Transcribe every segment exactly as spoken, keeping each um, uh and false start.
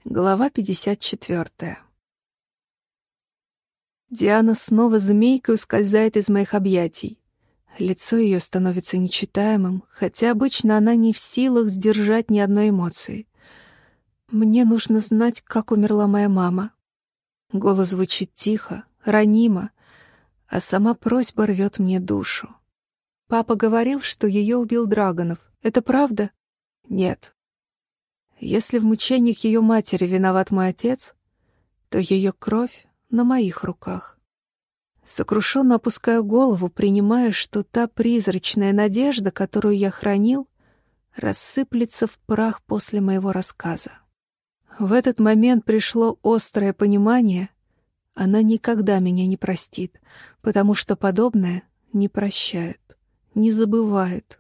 Глава пятьдесят четвёртая. Диана снова змейкой ускользает из моих объятий. Лицо ее становится нечитаемым, хотя обычно она не в силах сдержать ни одной эмоции. Мне нужно знать, как умерла моя мама. Голос звучит тихо, ранимо, а сама просьба рвет мне душу. Папа говорил, что ее убил Драгонов. Это правда? Нет. Если в мучениях ее матери виноват мой отец, то ее кровь на моих руках. Сокрушенно опускаю голову, принимая, что та призрачная надежда, которую я хранил, рассыплется в прах после моего рассказа. В этот момент пришло острое понимание: она никогда меня не простит, потому что подобное не прощают, не забывают.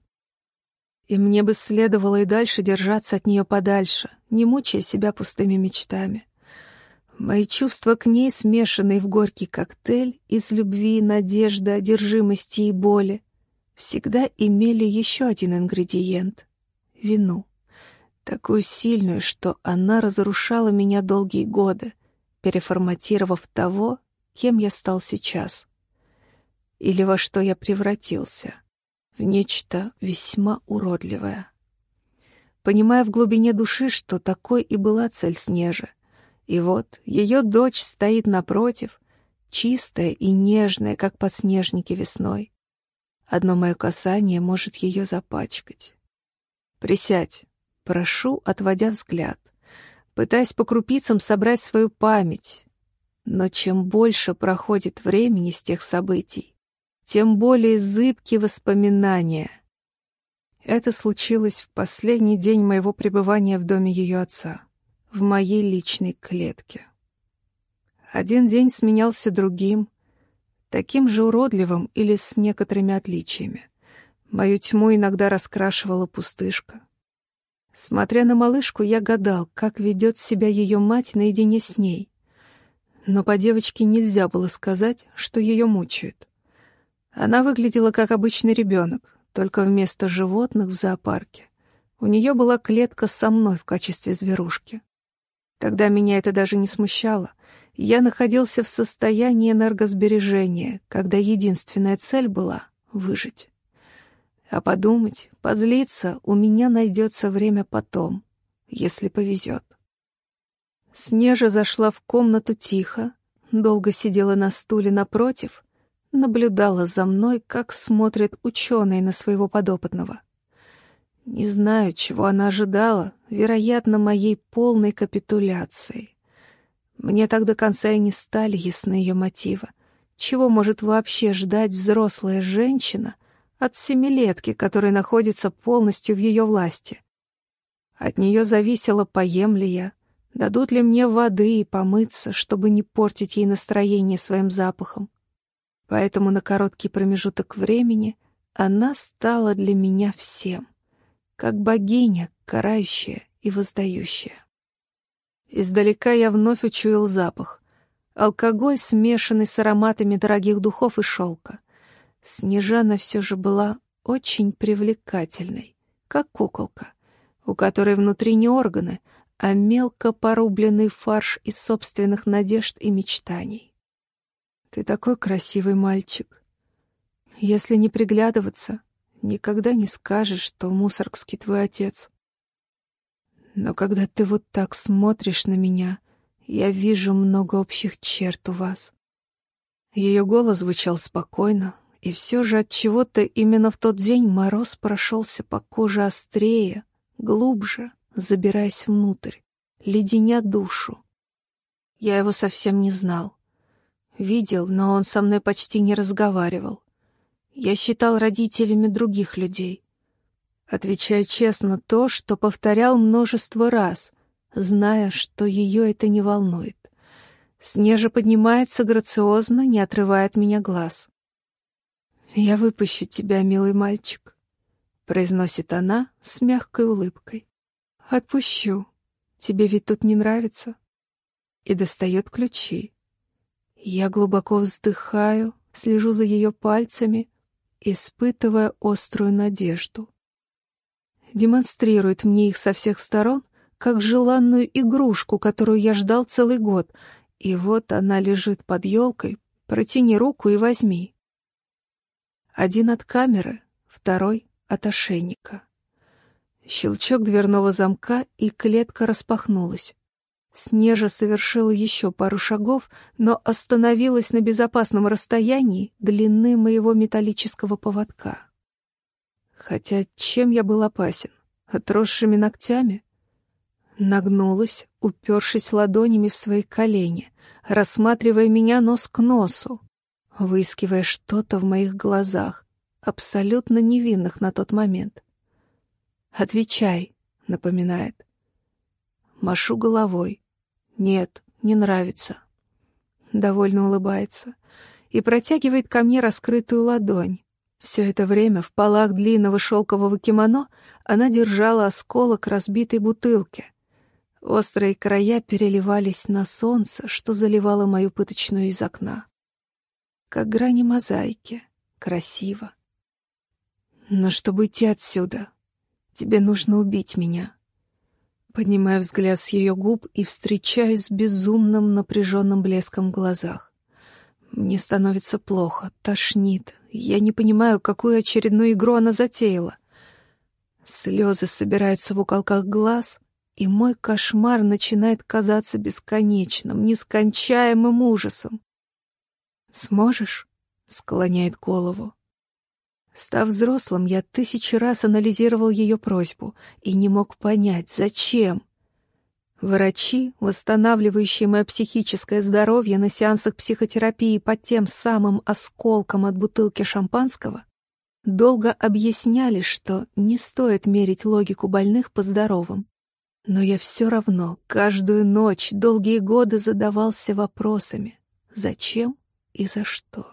И мне бы следовало и дальше держаться от нее подальше, не мучая себя пустыми мечтами. Мои чувства к ней, смешанные в горький коктейль из любви, надежды, одержимости и боли, всегда имели еще один ингредиент — вину. Такую сильную, что она разрушала меня долгие годы, переформатировав того, кем я стал сейчас. Или во что я превратился. В нечто весьма уродливое. Понимая в глубине души, что такой и была цель Снежи. И вот ее дочь стоит напротив, чистая и нежная, как подснежники весной. Одно мое касание может ее запачкать. «Присядь», — прошу, отводя взгляд, пытаясь по крупицам собрать свою память. Но чем больше проходит времени с тех событий, тем более зыбки воспоминания. Это случилось в последний день моего пребывания в доме ее отца, в моей личной клетке. Один день сменялся другим, таким же уродливым или с некоторыми отличиями. Мою тьму иногда раскрашивала пустышка. Смотря на малышку, я гадал, как ведет себя ее мать наедине с ней. Но по девочке нельзя было сказать, что ее мучают. Она выглядела как обычный ребенок, только вместо животных в зоопарке у нее была клетка со мной в качестве зверушки. Тогда меня это даже не смущало. Я находился в состоянии энергосбережения, когда единственная цель была — выжить. А подумать, позлиться у меня найдется время потом, если повезет. Снежа зашла в комнату тихо, долго сидела на стуле напротив, наблюдала за мной, как смотрят ученые на своего подопытного. Не знаю, чего она ожидала, вероятно, моей полной капитуляции. Мне так до конца и не стали ясны ее мотивы. Чего может вообще ждать взрослая женщина от семилетки, которая находится полностью в ее власти? От нее зависело, поем ли я, дадут ли мне воды и помыться, чтобы не портить ей настроение своим запахом. Поэтому на короткий промежуток времени она стала для меня всем, как богиня, карающая и воздающая. Издалека я вновь учуял запах. Алкоголь, смешанный с ароматами дорогих духов и шелка. Снежана все же была очень привлекательной, как куколка, у которой внутри не органы, а мелко порубленный фарш из собственных надежд и мечтаний. Ты такой красивый мальчик. Если не приглядываться, никогда не скажешь, что Мусоргский твой отец. Но когда ты вот так смотришь на меня, я вижу много общих черт у вас. Ее голос звучал спокойно, и все же от чего-то именно в тот день мороз прошелся по коже острее, глубже, забираясь внутрь, леденя душу. Я его совсем не знал. Видел, но он со мной почти не разговаривал. Я считал родителями других людей. Отвечаю честно, то, что повторял множество раз, зная, что ее это не волнует. Снежа поднимается грациозно, не отрывая от меня глаз. «Я выпущу тебя, милый мальчик», — произносит она с мягкой улыбкой. «Отпущу. Тебе ведь тут не нравится?» И достает ключи. Я глубоко вздыхаю, слежу за ее пальцами, испытывая острую надежду. Демонстрирует мне их со всех сторон, как желанную игрушку, которую я ждал целый год. И вот она лежит под елкой, протяни руку и возьми. Один от камеры, второй от ошейника. Щелчок дверного замка, и клетка распахнулась. Снежа совершила еще пару шагов, но остановилась на безопасном расстоянии длины моего металлического поводка. Хотя чем я был опасен? Отросшими ногтями? Нагнулась, упершись ладонями в свои колени, рассматривая меня нос к носу, выискивая что-то в моих глазах, абсолютно невинных на тот момент. «Отвечай», — напоминает. Машу головой. «Нет, не нравится». Довольно улыбается и протягивает ко мне раскрытую ладонь. Все это время в полах длинного шелкового кимоно она держала осколок разбитой бутылки. Острые края переливались на солнце, что заливало мою пыточную из окна. Как грани мозаики. Красиво. Но чтобы идти отсюда, тебе нужно убить меня. Поднимаю взгляд с ее губ и встречаюсь с безумным напряженным блеском в глазах. Мне становится плохо, тошнит. Я не понимаю, какую очередную игру она затеяла. Слезы собираются в уголках глаз, и мой кошмар начинает казаться бесконечным, нескончаемым ужасом. «Сможешь?» — склоняет голову. Став взрослым, я тысячи раз анализировал ее просьбу и не мог понять, зачем. Врачи, восстанавливающие мое психическое здоровье на сеансах психотерапии под тем самым осколком от бутылки шампанского, долго объясняли, что не стоит мерить логику больных по здоровым. Но я все равно каждую ночь долгие годы задавался вопросами: зачем и за что?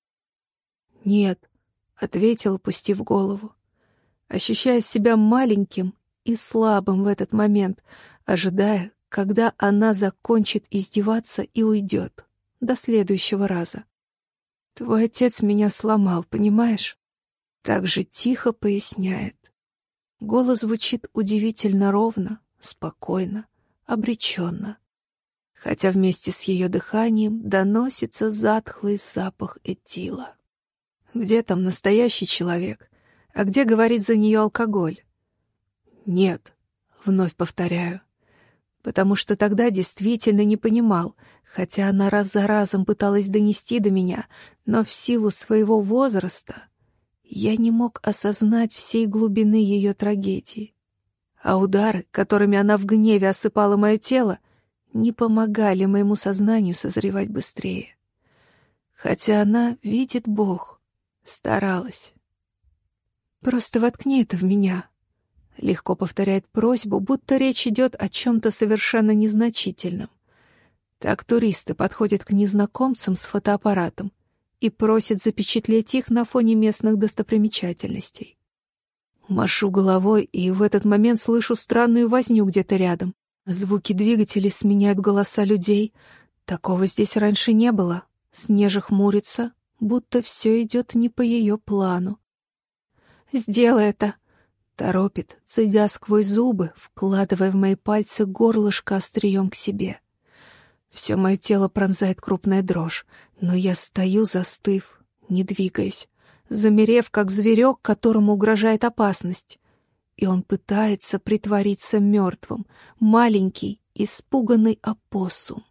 «Нет», — ответил, опустив голову, ощущая себя маленьким и слабым в этот момент, ожидая, когда она закончит издеваться и уйдет до следующего раза. «Твой отец меня сломал, понимаешь?» Так же тихо поясняет. Голос звучит удивительно ровно, спокойно, обреченно, хотя вместе с ее дыханием доносится затхлый запах этила. Где там настоящий человек, а где говорит за нее алкоголь? Нет, вновь повторяю, потому что тогда действительно не понимал, хотя она раз за разом пыталась донести до меня, но в силу своего возраста я не мог осознать всей глубины ее трагедии. А удары, которыми она в гневе осыпала мое тело, не помогали моему сознанию созревать быстрее. Хотя она, видит Бог, старалась. «Просто воткни это в меня», — легко повторяет просьбу, будто речь идет о чем-то совершенно незначительном. Так туристы подходят к незнакомцам с фотоаппаратом и просят запечатлеть их на фоне местных достопримечательностей. Машу головой, и в этот момент слышу странную возню где-то рядом. Звуки двигателей сменяют голоса людей. Такого здесь раньше не было. Снежа хмурится, будто все идет не по ее плану. «Сделай это!» — торопит, цедя сквозь зубы, вкладывая в мои пальцы горлышко острием к себе. Все мое тело пронзает крупная дрожь, но я стою, застыв, не двигаясь, замерев, как зверек, которому угрожает опасность. И он пытается притвориться мертвым, маленький, испуганный опоссум.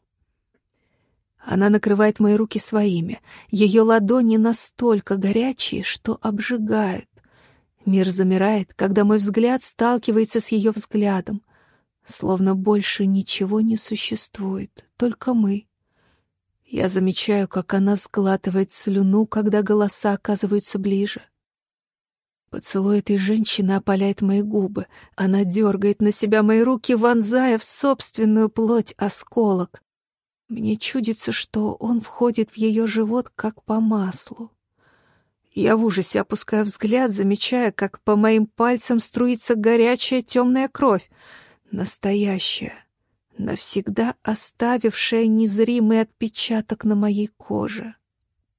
Она накрывает мои руки своими. Ее ладони настолько горячие, что обжигают. Мир замирает, когда мой взгляд сталкивается с ее взглядом. Словно больше ничего не существует, только мы. Я замечаю, как она сглатывает слюну, когда голоса оказываются ближе. Поцелуй этой женщины опаляет мои губы. Она дергает на себя мои руки, вонзая в собственную плоть осколок. Мне чудится, что он входит в ее живот, как по маслу. Я в ужасе опускаю взгляд, замечая, как по моим пальцам струится горячая темная кровь. Настоящая, навсегда оставившая незримый отпечаток на моей коже.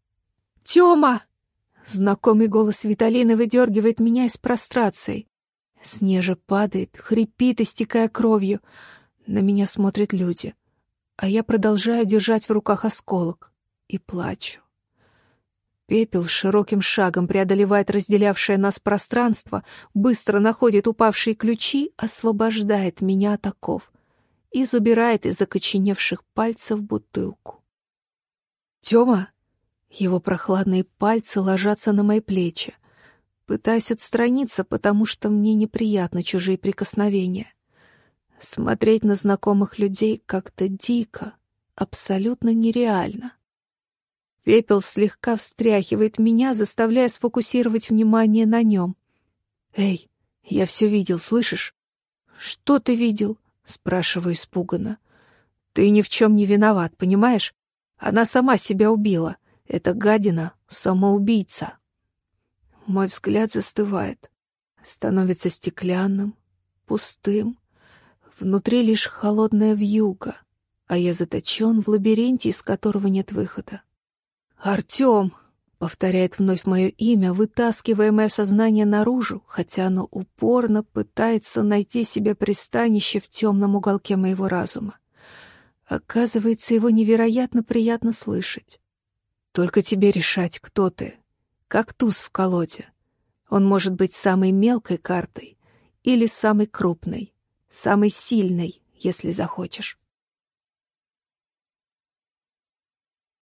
«Тёма!» Знакомый голос Виталины выдергивает меня из прострации. Снежа падает, хрипит, истекая кровью. На меня смотрят люди, а я продолжаю держать в руках осколок и плачу. Пепел широким шагом преодолевает разделявшее нас пространство, быстро находит упавшие ключи, освобождает меня от оков и забирает из окоченевших пальцев бутылку. «Тёма!» Его прохладные пальцы ложатся на мои плечи. Пытаюсь отстраниться, потому что мне неприятны чужие прикосновения. Смотреть на знакомых людей как-то дико, абсолютно нереально. Пепел слегка встряхивает меня, заставляя сфокусировать внимание на нем. «Эй, я все видел, слышишь?» «Что ты видел?» — спрашиваю испуганно. «Ты ни в чем не виноват, понимаешь? Она сама себя убила. Эта гадина — самоубийца». Мой взгляд застывает, становится стеклянным, пустым. Внутри лишь холодная вьюга, а я заточен в лабиринте, из которого нет выхода. «Артем!» — повторяет вновь мое имя, вытаскивая мое сознание наружу, хотя оно упорно пытается найти себе пристанище в темном уголке моего разума. Оказывается, его невероятно приятно слышать. Только тебе решать, кто ты. Как туз в колоде. Он может быть самой мелкой картой или самой крупной, самой сильной, если захочешь.